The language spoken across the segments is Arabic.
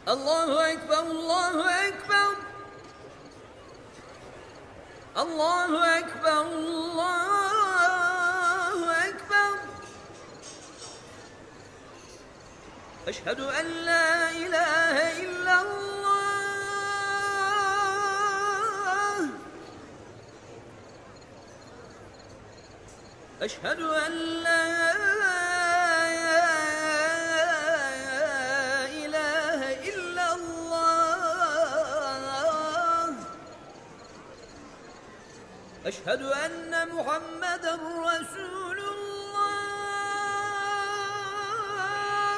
الله أكبر الله أكبر الله أكبر الله أكبر. أشهد أن لا إله إلا الله. أشهد أن لا إله إلا الله. أشهد أن محمدًا رسول الله.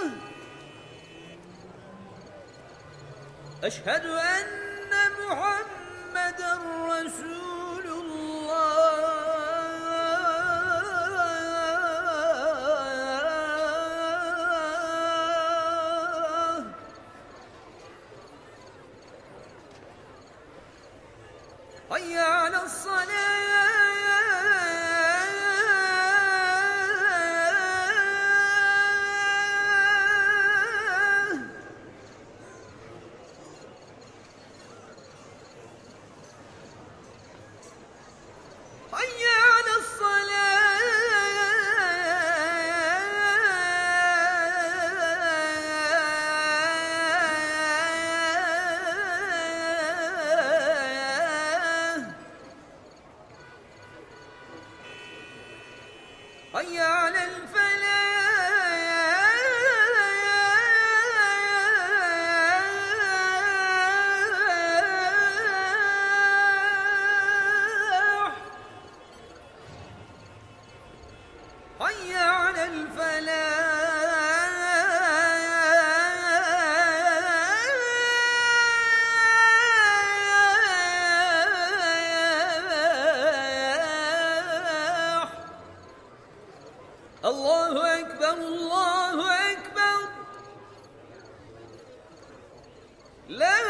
أشهد أن محمدًا رسول الله. حي على الصلاة. حي على الصلاة. حي على الفلاح. حي على الفلاح. الله أكبر الله أكبر. لا